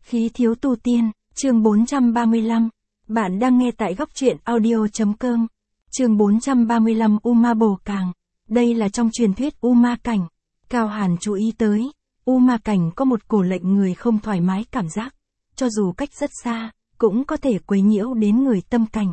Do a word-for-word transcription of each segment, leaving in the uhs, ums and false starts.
Khí thiếu tu tiên, chương bốn trăm ba mươi lăm. Bạn đang nghe tại góc truyện audio.com. Chương bốn trăm ba mươi lăm U Ma Bồ Càng. Đây là trong truyền thuyết U Ma Cảnh. Cao Hàn chú ý tới, U Ma Cảnh có một cổ lệnh người không thoải mái cảm giác. Cho dù cách rất xa, cũng có thể quấy nhiễu đến người tâm cảnh.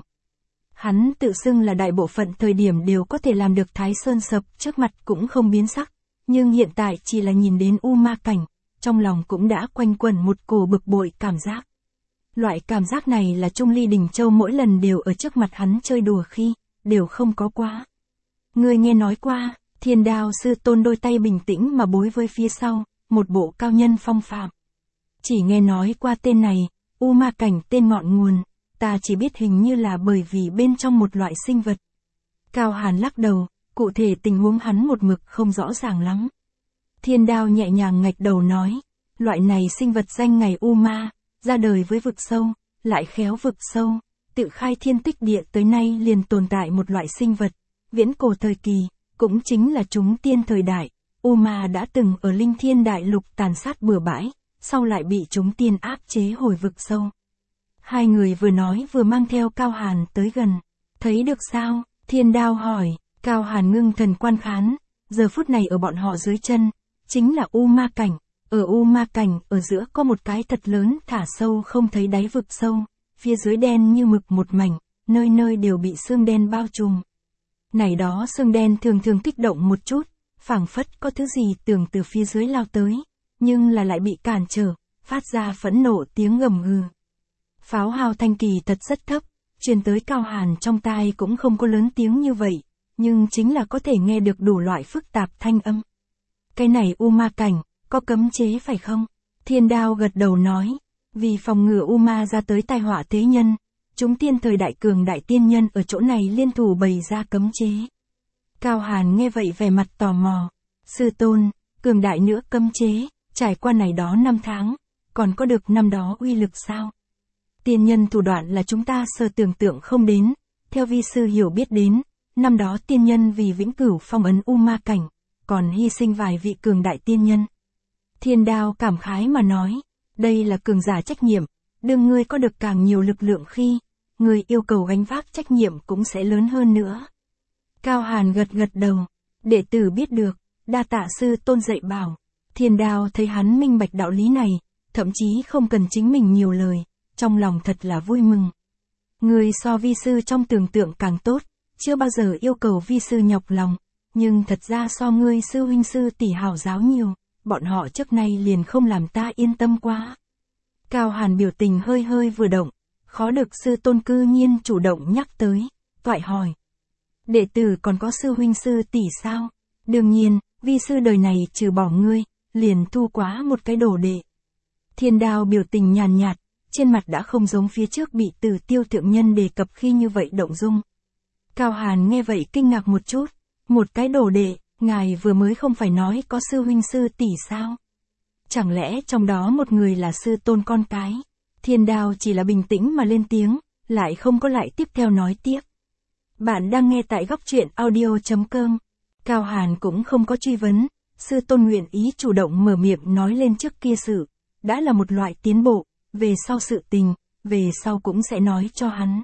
Hắn tự xưng là đại bộ phận thời điểm đều có thể làm được Thái Sơn sập trước mặt cũng không biến sắc. Nhưng hiện tại chỉ là nhìn đến U Ma Cảnh, trong lòng cũng đã quanh quẩn một cổ bực bội cảm giác. Loại cảm giác này là Trung Ly Đình Châu mỗi lần đều ở trước mặt hắn chơi đùa khi, đều không có quá. Người nghe nói qua, Thiên Đao Sư Tôn đôi tay bình tĩnh mà bối với phía sau, một bộ cao nhân phong phạm. Chỉ nghe nói qua tên này, U Ma Cảnh tên ngọn nguồn, ta chỉ biết hình như là bởi vì bên trong một loại sinh vật. Cao Hàn lắc đầu, cụ thể tình huống hắn một mực không rõ ràng lắm. Thiên Đao nhẹ nhàng ngạch đầu nói, loại này sinh vật danh ngày U Ma, ra đời với vực sâu, lại khéo vực sâu, tự khai thiên tích địa tới nay liền tồn tại một loại sinh vật, viễn cổ thời kỳ, cũng chính là chúng tiên thời đại, U Ma đã từng ở Linh Thiên Đại Lục tàn sát bừa bãi, sau lại bị chúng tiên áp chế hồi vực sâu. Hai người vừa nói vừa mang theo Cao Hàn tới gần, thấy được sao? Thiên Đao hỏi. Cao Hàn ngưng thần quan khán, giờ phút này ở bọn họ dưới chân, chính là U Ma Cảnh, ở U Ma Cảnh ở giữa có một cái thật lớn thả sâu không thấy đáy vực sâu, phía dưới đen như mực một mảnh, nơi nơi đều bị sương đen bao trùm. Này đó sương đen thường thường kích động một chút, phảng phất có thứ gì tưởng từ phía dưới lao tới, nhưng là lại bị cản trở, phát ra phẫn nộ tiếng gầm gừ. Pháo hào thanh kỳ thật rất thấp, truyền tới Cao Hàn trong tai cũng không có lớn tiếng như vậy. Nhưng chính là có thể nghe được đủ loại phức tạp thanh âm. Cái này U Ma Cảnh, có cấm chế phải không? Thiên Đao gật đầu nói, vì phòng ngừa U Ma ra tới tai họa thế nhân, chúng tiên thời đại cường đại tiên nhân ở chỗ này liên thủ bày ra cấm chế. Cao Hàn nghe vậy vẻ mặt tò mò, sư tôn, cường đại nữa cấm chế, trải qua này đó năm tháng, còn có được năm đó uy lực sao? Tiên nhân thủ đoạn là chúng ta sơ tưởng tượng không đến, theo vi sư hiểu biết đến. Năm đó tiên nhân vì vĩnh cửu phong ấn U Ma Cảnh, còn hy sinh vài vị cường đại tiên nhân. Thiên Đao cảm khái mà nói, đây là cường giả trách nhiệm, đương ngươi có được càng nhiều lực lượng khi, ngươi yêu cầu gánh vác trách nhiệm cũng sẽ lớn hơn nữa. Cao Hàn gật gật đầu, đệ tử biết được, đa tạ sư tôn dạy bảo. Thiên Đao thấy hắn minh bạch đạo lý này, thậm chí không cần chính mình nhiều lời, trong lòng thật là vui mừng. Ngươi so vi sư trong tưởng tượng càng tốt. Chưa bao giờ yêu cầu vi sư nhọc lòng, nhưng thật ra so ngươi sư huynh sư tỷ hảo giáo nhiều, bọn họ trước nay liền không làm ta yên tâm quá. Cao Hàn biểu tình hơi hơi vừa động, khó được sư tôn cư nhiên chủ động nhắc tới, toại hỏi. Đệ tử còn có sư huynh sư tỷ sao? Đương nhiên, vi sư đời này trừ bỏ ngươi, liền thu quá một cái đồ đệ. Thiên Đao biểu tình nhàn nhạt, trên mặt đã không giống phía trước bị Từ Tiêu thượng nhân đề cập khi như vậy động dung. Cao Hàn nghe vậy kinh ngạc một chút, một cái đồ đệ, ngài vừa mới không phải nói có sư huynh sư tỷ sao? Chẳng lẽ trong đó một người là sư tôn con cái? Thiên Đao chỉ là bình tĩnh mà lên tiếng, lại không có lại tiếp theo nói tiếp. Bạn đang nghe tại góc truyện audio.com. Cao Hàn cũng không có truy vấn, sư tôn nguyện ý chủ động mở miệng nói lên trước kia sự, đã là một loại tiến bộ, về sau sự tình, về sau cũng sẽ nói cho hắn.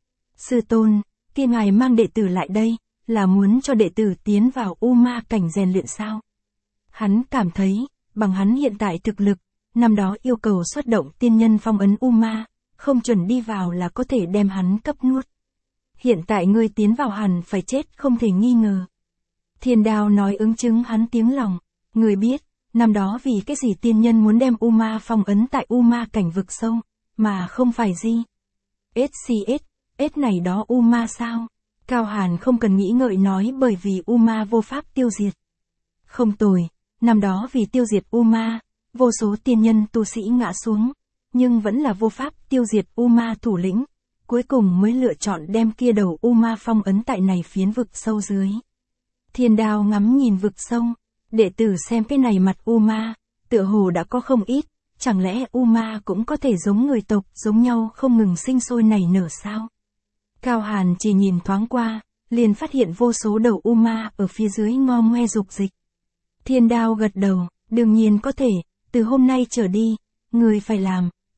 Sư tôn, kia ngài mang đệ tử lại đây, là muốn cho đệ tử tiến vào U Ma Cảnh rèn luyện sao? Hắn cảm thấy, bằng hắn hiện tại thực lực, năm đó yêu cầu xuất động tiên nhân phong ấn U Ma, không chuẩn đi vào là có thể đem hắn cấp nuốt. Hiện tại ngươi tiến vào hẳn phải chết không thể nghi ngờ. Thiên Đao nói ứng chứng hắn tiếng lòng, người biết, năm đó vì cái gì tiên nhân muốn đem U Ma phong ấn tại U Ma Cảnh vực sâu, mà không phải gì? ét xê ét. Ết này đó U Ma sao? Cao Hàn không cần nghĩ ngợi nói bởi vì U Ma vô pháp tiêu diệt. Không tồi, năm đó vì tiêu diệt U Ma, vô số tiên nhân tu sĩ ngã xuống, nhưng vẫn là vô pháp tiêu diệt U Ma thủ lĩnh, cuối cùng mới lựa chọn đem kia đầu U Ma phong ấn tại này phiến vực sâu dưới. Thiên Đao ngắm nhìn vực sâu, đệ tử xem cái này mặt U Ma, tựa hồ đã có không ít, chẳng lẽ U Ma cũng có thể giống người tộc giống nhau không ngừng sinh sôi nảy nở sao? Cao Hàn chỉ nhìn thoáng qua, liền phát hiện vô số đầu U Ma ở phía dưới ngo ngoe dục dịch. Thiên Đao gật đầu, đương nhiên có thể, từ hôm nay trở đi, người phải làm,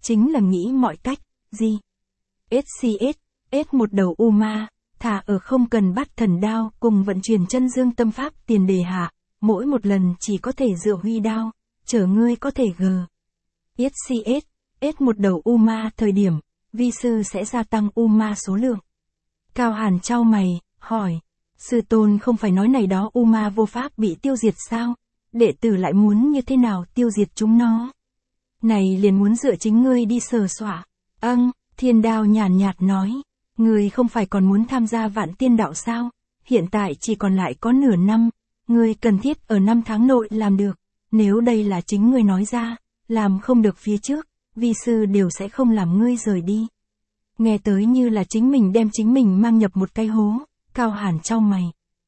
chính là nghĩ mọi cách, gì? ét xê ét, S một đầu u ma, thà ở không cần bắt thần đao cùng vận chuyển chân dương tâm pháp tiền đề hạ, mỗi một lần chỉ có thể dựa huy đao, chở ngươi có thể gờ. ét xê ét, S một đầu u ma thời điểm, vi sư sẽ gia tăng u ma số lượng. Cao Hàn chau mày, hỏi, sư tôn không phải nói này đó u ma vô pháp bị tiêu diệt sao, đệ tử lại muốn như thế nào tiêu diệt chúng nó? Này liền muốn dựa chính ngươi đi sờ soạ. Âng, Thiên Đao nhàn nhạt nói, ngươi không phải còn muốn tham gia vạn tiên đạo sao, hiện tại chỉ còn lại có nửa năm, ngươi cần thiết ở năm tháng nội làm được, nếu đây là chính ngươi nói ra, làm không được phía trước, vi sư đều sẽ không làm ngươi rời đi. Nghe tới như là chính mình đem chính mình mang nhập một cái hố, Cao Hàn chau mày.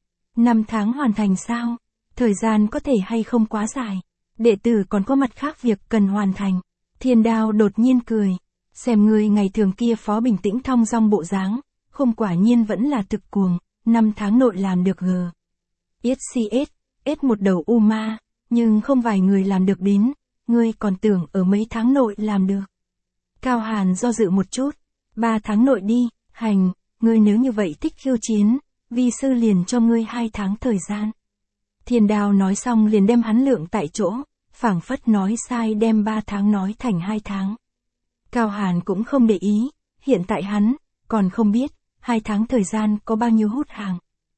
Năm tháng hoàn thành sao? Thời gian có thể hay không quá dài? Đệ tử còn có mặt khác việc cần hoàn thành. Thiên Đao đột nhiên cười. Xem ngươi ngày thường kia phó bình tĩnh thong dong bộ dáng, không quả nhiên vẫn là thực cuồng, năm tháng nội làm được g. ét xê ét, S một đầu u ma, nhưng không vài người làm được đến, ngươi còn tưởng ở mấy tháng nội làm được. Cao Hàn do dự một chút, ba tháng nội đi, hành, ngươi nếu như vậy thích khiêu chiến, vi sư liền cho ngươi hai tháng thời gian. Thiên Đao nói xong liền đem hắn lượng tại chỗ, phảng phất nói sai đem ba tháng nói thành hai tháng. Cao Hàn cũng không để ý, hiện tại hắn, còn không biết, hai tháng thời gian có bao nhiêu hút hàng.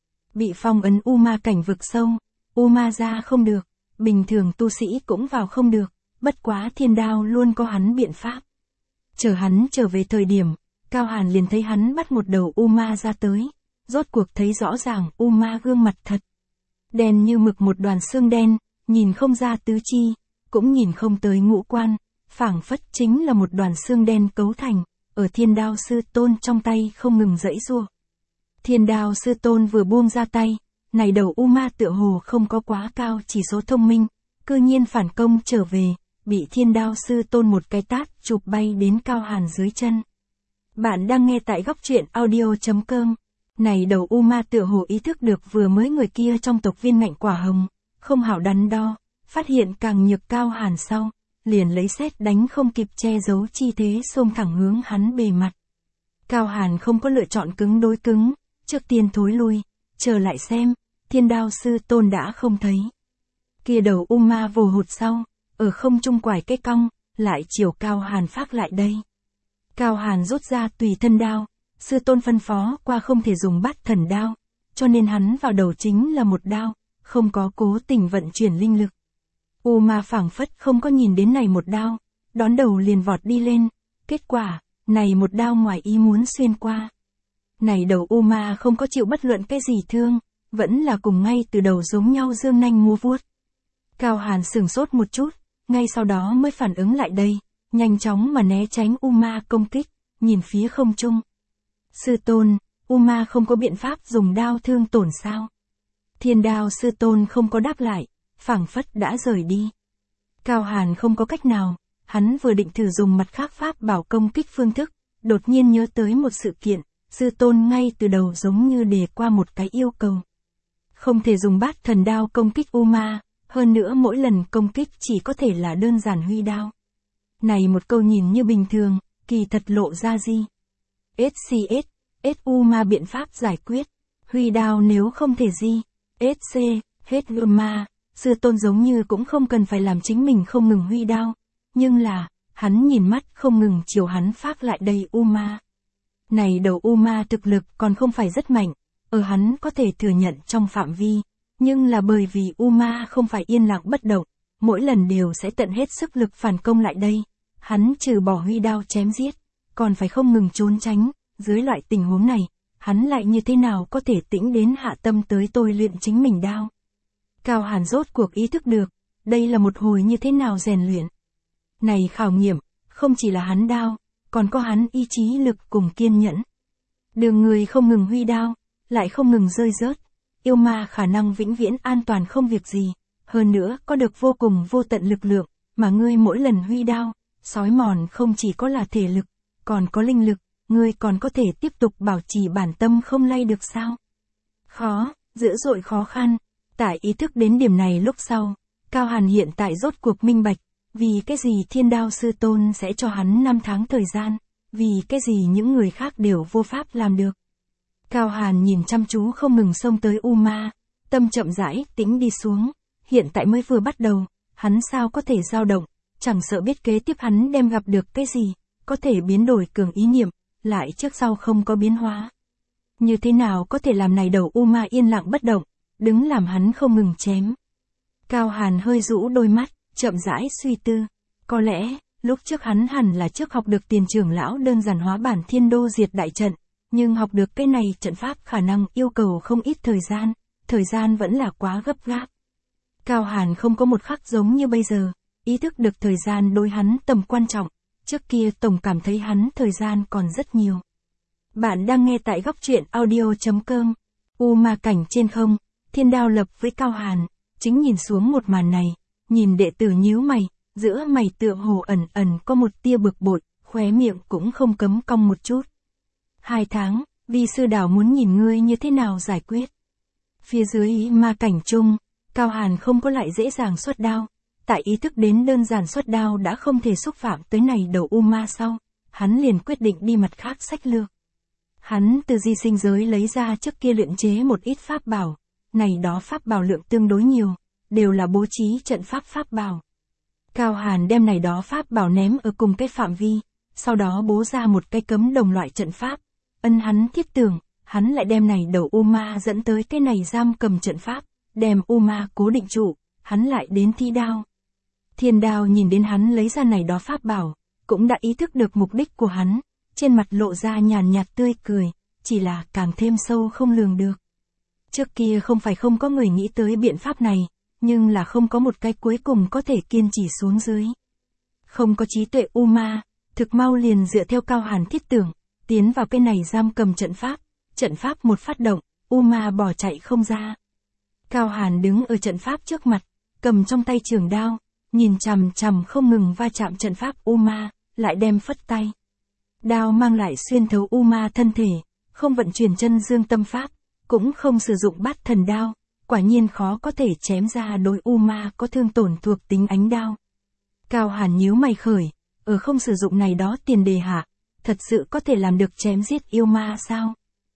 Bị phong ấn u ma cảnh vực sâu, u ma ra không được, bình thường tu sĩ cũng vào không được, bất quá Thiên Đao luôn có hắn biện pháp. Chờ hắn trở về thời điểm, Cao Hàn liền thấy hắn bắt một đầu u ma ra tới, rốt cuộc thấy rõ ràng u ma gương mặt thật. Đen như mực một đoàn xương đen, nhìn không ra tứ chi, cũng nhìn không tới ngũ quan, phảng phất chính là một đoàn xương đen cấu thành, ở Thiên Đao sư tôn trong tay không ngừng giãy giụa. Thiên Đao sư tôn vừa buông ra tay, này đầu u ma tựa hồ không có quá cao chỉ số thông minh, cư nhiên phản công trở về, bị Thiên Đao sư tôn một cái tát chụp bay đến Cao Hàn dưới chân. Bạn đang nghe tại góc truyện audio chấm com. Này đầu u ma tựa hồ ý thức được vừa mới người kia trong tộc viên ngạnh quả hồng, không hảo đắn đo, phát hiện càng nhược Cao Hàn sau, liền lấy sét đánh không kịp che giấu chi thế xông thẳng hướng hắn bề mặt. Cao Hàn không có lựa chọn cứng đối cứng, trước tiên thối lui, chờ lại xem, Thiên Đao sư tôn đã không thấy. Kia đầu u ma vồ hụt sau, ở không trung quải cái cong, lại chiều Cao Hàn phát lại đây. Cao Hàn rút ra tùy thân đao, sư tôn phân phó qua không thể dùng bát thần đao, cho nên hắn vào đầu chính là một đao, không có cố tình vận chuyển linh lực. U ma phảng phất không có nhìn đến này một đao, đón đầu liền vọt đi lên, kết quả, này một đao ngoài ý muốn xuyên qua. Này đầu u ma không có chịu bất luận cái gì thương, vẫn là cùng ngay từ đầu giống nhau dương nanh múa vuốt. Cao Hàn sửng sốt một chút, ngay sau đó mới phản ứng lại đây, nhanh chóng mà né tránh u ma công kích, nhìn phía không trung. Sư tôn, u ma không có biện pháp dùng đao thương tổn sao? Thiên Đao sư tôn không có đáp lại, phảng phất đã rời đi. Cao Hàn không có cách nào, hắn vừa định thử dùng mặt khác pháp bảo công kích phương thức, đột nhiên nhớ tới một sự kiện, sư tôn ngay từ đầu giống như đề qua một cái yêu cầu. Không thể dùng bát thần đao công kích u ma, hơn nữa mỗi lần công kích chỉ có thể là đơn giản huy đao. Này một câu nhìn như bình thường, kỳ thật lộ ra gì? ét xê ét, S u ma biện pháp giải quyết, huy đao nếu không thể gì, ét xê, hết u ma, sư tôn giống như cũng không cần phải làm chính mình không ngừng huy đao, nhưng là, hắn nhìn mắt không ngừng chiều hắn phát lại đây u ma. Này đầu u ma thực lực còn không phải rất mạnh, ở hắn có thể thừa nhận trong phạm vi, nhưng là bởi vì u ma không phải yên lặng bất động, mỗi lần đều sẽ tận hết sức lực phản công lại đây, hắn trừ bỏ huy đao chém giết, còn phải không ngừng trốn tránh, dưới loại tình huống này, hắn lại như thế nào có thể tĩnh đến hạ tâm tới tôi luyện chính mình đao. Cao Hàn rốt cuộc ý thức được, đây là một hồi như thế nào rèn luyện. Này khảo nghiệm, không chỉ là hắn đao, còn có hắn ý chí lực cùng kiên nhẫn. Đường người không ngừng huy đao, lại không ngừng rơi rớt, yêu ma khả năng vĩnh viễn an toàn không việc gì, hơn nữa có được vô cùng vô tận lực lượng, mà ngươi mỗi lần huy đao, sói mòn không chỉ có là thể lực, còn có linh lực, ngươi còn có thể tiếp tục bảo trì bản tâm không lay được sao? Khó, dữ dội khó khăn, tại ý thức đến điểm này lúc sau, Cao Hàn hiện tại rốt cuộc minh bạch, Vì cái gì Thiên Đao Sư Tôn sẽ cho hắn năm tháng thời gian, vì cái gì những người khác đều vô pháp làm được. Cao Hàn nhìn chăm chú không ngừng xông tới U Ma, tâm chậm rãi tĩnh đi xuống, hiện tại mới vừa bắt đầu, hắn sao có thể dao động, chẳng sợ biết kế tiếp hắn đem gặp được cái gì, có thể biến đổi cường ý niệm, lại trước sau không có biến hóa. Như thế nào có thể làm này đầu U Ma yên lặng bất động, đứng làm hắn không ngừng chém. Cao Hàn hơi rũ đôi mắt, chậm rãi suy tư, có lẽ, lúc trước hắn hẳn là trước học được Tiền trưởng lão đơn giản hóa bản Thiên Đô diệt đại trận, nhưng học được cái này trận pháp khả năng yêu cầu không ít thời gian, thời gian vẫn là quá gấp gáp. Cao Hàn không có một khắc giống như bây giờ, ý thức được thời gian đối hắn tầm quan trọng, trước kia tổng cảm thấy hắn thời gian còn rất nhiều. Bạn đang nghe tại góc truyện audio chấm com. U Ma cảnh trên không, Thiên Đao lập với Cao Hàn, chính nhìn xuống một màn này, nhìn đệ tử nhíu mày, giữa mày tựa hồ ẩn ẩn có một tia bực bội, khóe miệng cũng không cấm cong một chút. Hai tháng, vi sư đảo muốn nhìn ngươi như thế nào giải quyết. Phía dưới ma cảnh chung, Cao Hàn không có lại dễ dàng xuất đao, tại ý thức đến đơn giản xuất đao đã không thể xúc phạm tới này đầu U Ma sau, hắn liền quyết định đi mặt khác sách lược. Hắn từ di sinh giới lấy ra trước kia luyện chế một ít pháp bảo, này đó pháp bảo lượng tương đối nhiều, đều là bố trí trận pháp pháp bảo. Cao Hàn đem này đó pháp bảo ném ở cùng cái phạm vi, sau đó bố ra một cái cấm đồng loại trận pháp, ân hắn thiết tưởng, hắn lại đem này đầu U Ma dẫn tới cái này giam cầm trận pháp, đem U Ma cố định trụ, hắn lại đến thi đao. Thiên Đao nhìn đến hắn lấy ra này đó pháp bảo, cũng đã ý thức được mục đích của hắn, trên mặt lộ ra nhàn nhạt tươi cười, chỉ là càng thêm sâu không lường được. Trước kia không phải không có người nghĩ tới biện pháp này, nhưng là không có một cái cuối cùng có thể kiên trì xuống dưới. Không có trí tuệ U Ma, thực mau liền dựa theo Cao Hàn thiết tưởng, tiến vào cái này giam cầm trận pháp, trận pháp một phát động, U Ma bỏ chạy không ra. Cao Hàn đứng ở trận pháp trước mặt, cầm trong tay trường đao, nhìn chằm chằm không ngừng va chạm trận pháp U Ma, lại đem phất tay. Đao mang lại xuyên thấu U Ma thân thể, không vận chuyển chân dương tâm pháp, cũng không sử dụng bát thần đao, quả nhiên khó có thể chém ra đối U Ma có thương tổn thuộc tính ánh đao. Cao Hàn nhíu mày khởi, ở không sử dụng này đó tiền đề hạ, thật sự có thể làm được chém giết yêu ma sao?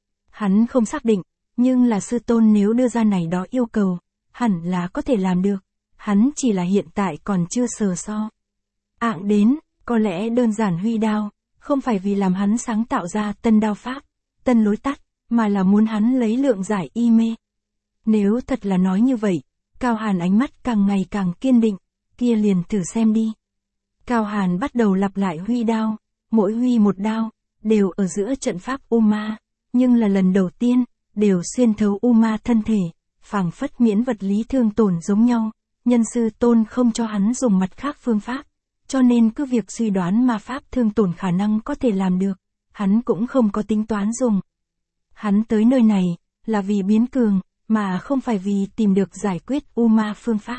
Hắn không xác định, nhưng là sư tôn nếu đưa ra này đó yêu cầu, hẳn là có thể làm được, hắn chỉ là hiện tại còn chưa sờ so. Ạng đến, có lẽ đơn giản huy đao, không phải vì làm hắn sáng tạo ra tân đao pháp, tân lối tắt, mà là muốn hắn lấy lượng giải y mê. Nếu thật là nói như vậy, Cao Hàn ánh mắt càng ngày càng kiên định, kia liền thử xem đi. Cao Hàn bắt đầu lặp lại huy đao, mỗi huy một đao, đều ở giữa trận pháp U Ma, nhưng là lần đầu tiên, đều xuyên thấu U Ma thân thể, phảng phất miễn vật lý thương tổn giống nhau, nhân sư tôn không cho hắn dùng mặt khác phương pháp, cho nên cứ việc suy đoán ma pháp thương tổn khả năng có thể làm được, hắn cũng không có tính toán dùng. Hắn tới nơi này, là vì biến cường, mà không phải vì tìm được giải quyết U Ma phương pháp.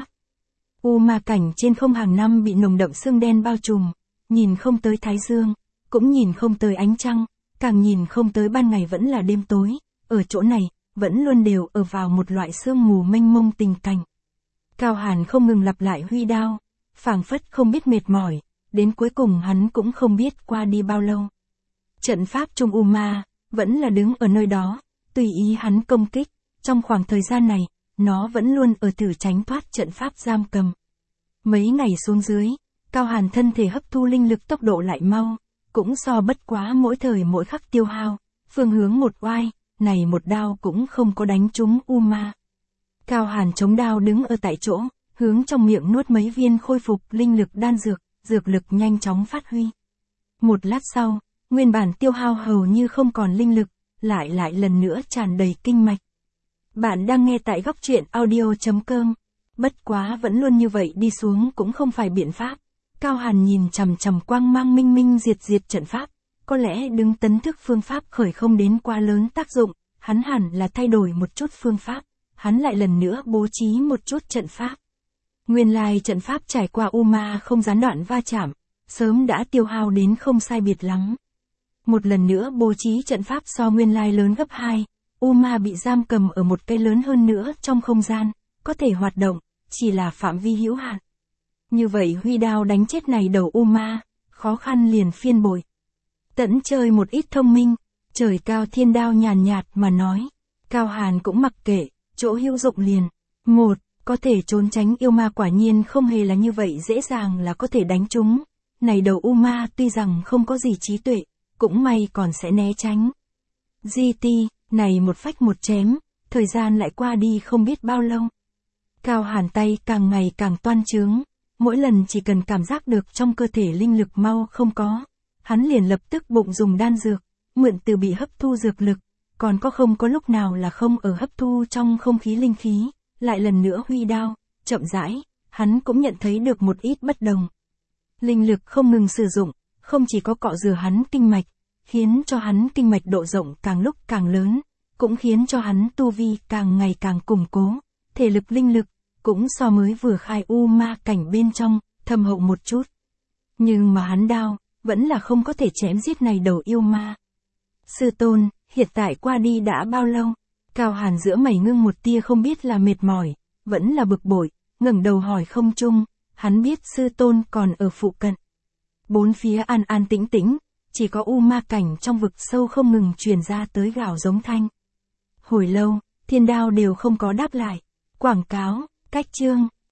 U Ma cảnh trên không hàng năm bị nồng đậm sương đen bao trùm, nhìn không tới thái dương, cũng nhìn không tới ánh trăng, càng nhìn không tới ban ngày vẫn là đêm tối, ở chỗ này, vẫn luôn đều ở vào một loại sương mù mênh mông tình cảnh. Cao Hàn không ngừng lặp lại huy đao, phảng phất không biết mệt mỏi, đến cuối cùng hắn cũng không biết qua đi bao lâu. Trận pháp trung U Ma, vẫn là đứng ở nơi đó, tùy ý hắn công kích, trong khoảng thời gian này, nó vẫn luôn ở thử tránh thoát trận pháp giam cầm. Mấy ngày xuống dưới, Cao Hàn thân thể hấp thu linh lực tốc độ lại mau, cũng so bất quá mỗi thời mỗi khắc tiêu hao, phương hướng một oai, này một đao cũng không có đánh trúng U Ma. Cao Hàn chống đao đứng ở tại chỗ, hướng trong miệng nuốt mấy viên khôi phục linh lực đan dược, dược lực nhanh chóng phát huy. Một lát sau, nguyên bản tiêu hao hầu như không còn linh lực, lại lại lần nữa tràn đầy kinh mạch. Bạn đang nghe tại góc truyện audio chấm com. Bất quá vẫn luôn như vậy đi xuống cũng không phải biện pháp. Cao Hàn nhìn chằm chằm quang mang minh minh diệt diệt trận pháp, có lẽ đứng tấn thức phương pháp khởi không đến quá lớn tác dụng, hắn hẳn là thay đổi một chút phương pháp, hắn lại lần nữa bố trí một chút trận pháp. Nguyên lai trận pháp trải qua U Ma không gián đoạn va chạm, sớm đã tiêu hao đến không sai biệt lắm. Một lần nữa bố trí trận pháp so nguyên lai lớn gấp hai, U Ma bị giam cầm ở một cái lớn hơn nữa trong không gian, có thể hoạt động, chỉ là phạm vi hữu hạn. Như vậy huy đao đánh chết này đầu u ma, khó khăn liền phiên bội. Tẫn chơi một ít thông minh, trời cao thiên đao nhàn nhạt mà nói. Cao Hàn cũng mặc kệ, chỗ hữu dụng liền. Một, có thể trốn tránh yêu ma quả nhiên không hề là như vậy dễ dàng là có thể đánh chúng. Này đầu u ma tuy rằng không có gì trí tuệ, cũng may còn sẽ né tránh. giê tê, này một phách một chém, thời gian lại qua đi không biết bao lâu. Cao Hàn tay càng ngày càng toan trướng, mỗi lần chỉ cần cảm giác được trong cơ thể linh lực mau không có, hắn liền lập tức bụng dùng đan dược, mượn từ bị hấp thu dược lực, còn có không có lúc nào là không ở hấp thu trong không khí linh khí, lại lần nữa huy đao, chậm rãi, hắn cũng nhận thấy được một ít bất đồng. Linh lực không ngừng sử dụng, không chỉ có cọ rửa hắn kinh mạch, khiến cho hắn kinh mạch độ rộng càng lúc càng lớn, cũng khiến cho hắn tu vi càng ngày càng củng cố, thể lực linh lực, cũng so mới vừa khai u ma cảnh bên trong, thâm hậu một chút. Nhưng mà hắn đao, vẫn là không có thể chém giết này đầu yêu ma. Sư tôn, hiện tại qua đi đã bao lâu? Cao Hàn giữa mày ngưng một tia không biết là mệt mỏi, vẫn là bực bội, ngẩng đầu hỏi không trung, hắn biết sư tôn còn ở phụ cận. Bốn phía an an tĩnh tĩnh, chỉ có u ma cảnh trong vực sâu không ngừng truyền ra tới gào giống thanh. Hồi lâu, thiên đao đều không có đáp lại. Quảng cáo, cách chương.